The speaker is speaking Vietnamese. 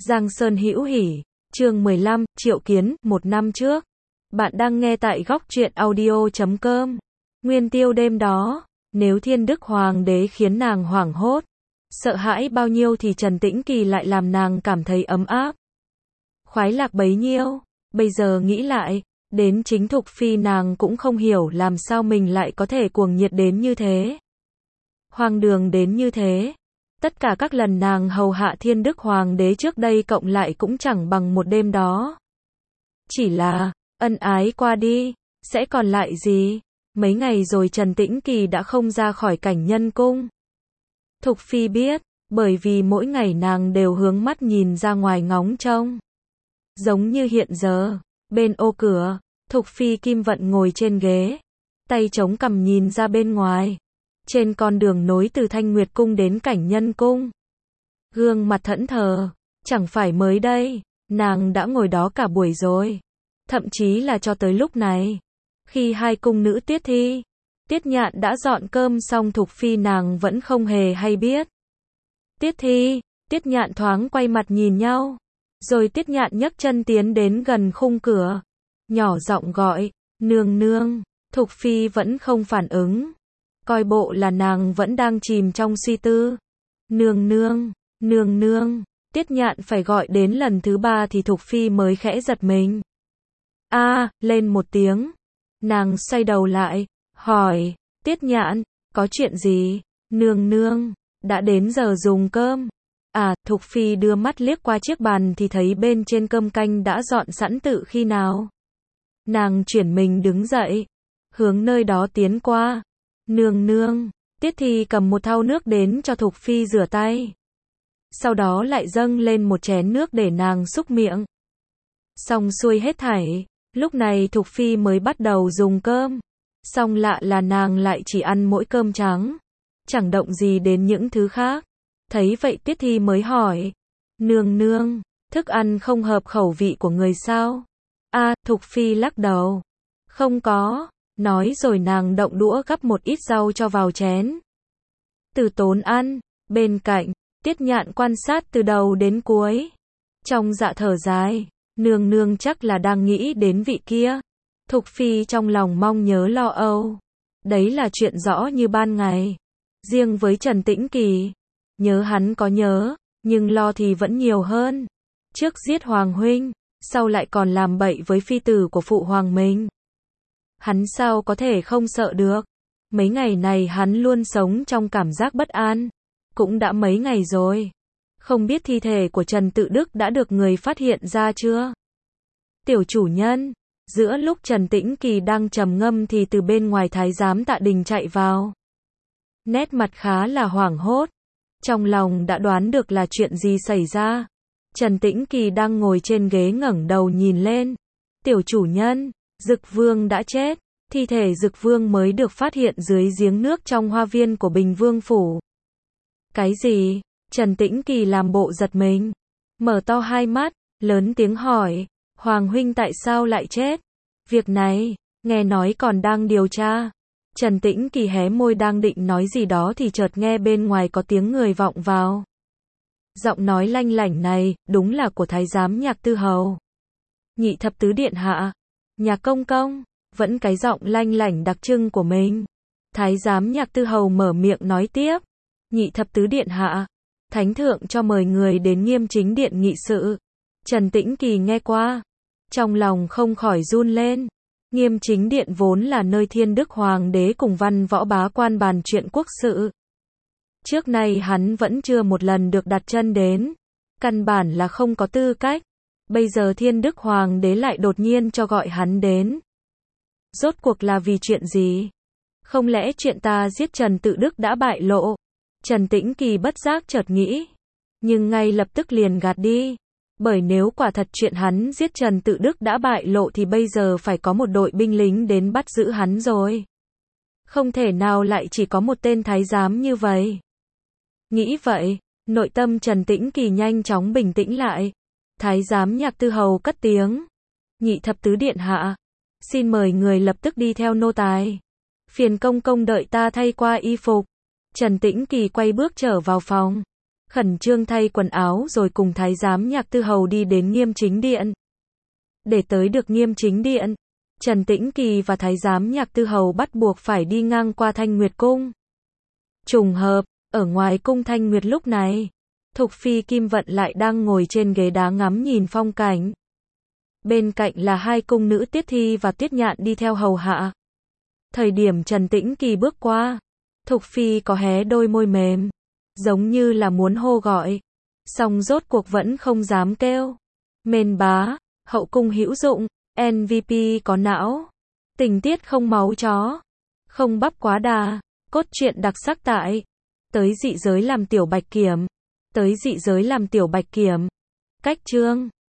Giang Sơn Hữu Hỉ, chương 15, Triệu Kiến, một năm trước. Bạn đang nghe tại góc truyện audio.com. Nguyên tiêu đêm đó, nếu Thiên Đức Hoàng đế khiến nàng hoảng hốt, sợ hãi bao nhiêu thì Trần Tĩnh Kỳ lại làm nàng cảm thấy ấm áp. Khoái lạc bấy nhiêu, bây giờ nghĩ lại, đến chính Thục Phi nàng cũng không hiểu làm sao mình lại có thể cuồng nhiệt đến như thế. Hoang đường đến như thế. Tất cả các lần nàng hầu hạ Thiên Đức Hoàng đế trước đây cộng lại cũng chẳng bằng một đêm đó. Chỉ là, ân ái qua đi, sẽ còn lại gì? Mấy ngày rồi Trần Tĩnh Kỳ đã không ra khỏi cảnh nhân cung. Thục Phi biết, bởi vì mỗi ngày nàng đều hướng mắt nhìn ra ngoài ngóng trông. Giống như hiện giờ, bên ô cửa, Thục Phi Kim Vận ngồi trên ghế, tay chống cằm nhìn ra bên ngoài. Trên con đường nối từ Thanh Nguyệt Cung đến cảnh nhân cung. Gương mặt thẫn thờ, chẳng phải mới đây, nàng đã ngồi đó cả buổi rồi. Thậm chí là cho tới lúc này, khi hai cung nữ Tiết Thi, Tiết Nhạn đã dọn cơm xong Thục Phi nàng vẫn không hề hay biết. Tiết Thi, Tiết Nhạn thoáng quay mặt nhìn nhau, rồi Tiết Nhạn nhấc chân tiến đến gần khung cửa, nhỏ giọng gọi, nương nương, Thục Phi vẫn không phản ứng. Coi bộ là nàng vẫn đang chìm trong suy tư. Nương nương, nương nương, Tiết Nhạn phải gọi đến lần thứ 3 thì Thục Phi mới khẽ giật mình. Lên một tiếng. Nàng xoay đầu lại, hỏi, Tiết Nhạn, có chuyện gì? Nương nương, đã đến giờ dùng cơm. Thục Phi đưa mắt liếc qua chiếc bàn thì thấy bên trên cơm canh đã dọn sẵn tự khi nào. Nàng chuyển mình đứng dậy, hướng nơi đó tiến qua. Nương nương, Tiết Thi cầm một thau nước đến cho Thục Phi rửa tay. Sau đó lại dâng lên một chén nước để nàng xúc miệng. Xong xuôi hết thảy, lúc này Thục Phi mới bắt đầu dùng cơm. Xong lạ là nàng lại chỉ ăn mỗi cơm trắng, chẳng động gì đến những thứ khác. Thấy vậy Tiết Thi mới hỏi, nương nương, thức ăn không hợp khẩu vị của người sao? Thục Phi lắc đầu, không có. Nói rồi nàng động đũa gắp một ít rau cho vào chén. Từ Tốn ăn, bên cạnh, Tiết Nhạn quan sát từ đầu đến cuối. Trong dạ thở dài, nương nương chắc là đang nghĩ đến vị kia. Thục Phi trong lòng mong nhớ lo âu. Đấy là chuyện rõ như ban ngày. Riêng với Trần Tĩnh Kỳ, nhớ hắn có nhớ, nhưng lo thì vẫn nhiều hơn. Trước giết Hoàng huynh, sau lại còn làm bậy với phi tử của phụ hoàng mình. Hắn sao có thể không sợ được. Mấy ngày này hắn luôn sống trong cảm giác bất an. Cũng đã mấy ngày rồi. Không biết thi thể của Trần Tự Đức đã được người phát hiện ra chưa? Tiểu chủ nhân. Giữa lúc Trần Tĩnh Kỳ đang trầm ngâm thì từ bên ngoài thái giám Tạ Đình chạy vào. Nét mặt khá là hoảng hốt. Trong lòng đã đoán được là chuyện gì xảy ra. Trần Tĩnh Kỳ đang ngồi trên ghế ngẩng đầu nhìn lên. Tiểu chủ nhân. Dực Vương đã chết, thi thể Dực Vương mới được phát hiện dưới giếng nước trong hoa viên của Bình Vương phủ. Cái gì? Trần Tĩnh Kỳ làm bộ giật mình, mở to hai mắt, lớn tiếng hỏi, Hoàng huynh tại sao lại chết? Việc này, nghe nói còn đang điều tra. Trần Tĩnh Kỳ hé môi đang định nói gì đó thì chợt nghe bên ngoài có tiếng người vọng vào. Giọng nói lanh lảnh này, đúng là của thái giám Nhạc Tư Hầu. Nhị thập tứ điện hạ. Nhạc công công, vẫn cái giọng lanh lảnh đặc trưng của mình. Thái giám Nhạc Tư Hầu mở miệng nói tiếp. Nhị thập tứ điện hạ, thánh thượng cho mời người đến Nghiêm Chính điện nghị sự. Trần Tĩnh Kỳ nghe qua, trong lòng không khỏi run lên. Nghiêm Chính điện vốn là nơi Thiên Đức Hoàng đế cùng văn võ bá quan bàn chuyện quốc sự. Trước nay hắn vẫn chưa một lần được đặt chân đến. Căn bản là không có tư cách. Bây giờ Thiên Đức Hoàng đế lại đột nhiên cho gọi hắn đến. Rốt cuộc là vì chuyện gì? Không lẽ chuyện ta giết Trần Tự Đức đã bại lộ? Trần Tĩnh Kỳ bất giác chợt nghĩ. Nhưng ngay lập tức liền gạt đi. Bởi nếu quả thật chuyện hắn giết Trần Tự Đức đã bại lộ thì bây giờ phải có một đội binh lính đến bắt giữ hắn rồi. Không thể nào lại chỉ có một tên thái giám như vậy. Nghĩ vậy, nội tâm Trần Tĩnh Kỳ nhanh chóng bình tĩnh lại. Thái giám Nhạc Tư Hầu cất tiếng. Nhị thập tứ điện hạ, xin mời người lập tức đi theo nô tài. Phiền công công đợi ta thay qua y phục. Trần Tĩnh Kỳ quay bước trở vào phòng. khẩn trương thay quần áo rồi cùng thái giám Nhạc Tư Hầu đi đến Nghiêm Chính Điện. Để tới được Nghiêm Chính Điện, Trần Tĩnh Kỳ và thái giám Nhạc Tư Hầu bắt buộc phải đi ngang qua Thanh Nguyệt Cung. Trùng hợp, ở ngoài cung Thanh Nguyệt lúc này, Thục Phi Kim Vận lại đang ngồi trên ghế đá ngắm nhìn phong cảnh. Bên cạnh là hai cung nữ Tiết Thi và Tuyết Nhạn đi theo hầu hạ. Thời điểm Trần Tĩnh Kỳ bước qua, Thục Phi có hé đôi môi mềm, giống như là muốn hô gọi, song rốt cuộc vẫn không dám kêu. Mên bá, hậu cung hữu dụng, MVP có não, tình tiết không máu chó, không bắp quá đà, cốt truyện đặc sắc tại tới dị giới làm tiểu bạch kiểm, tới dị giới làm tiểu bạch kiểm. Cách chương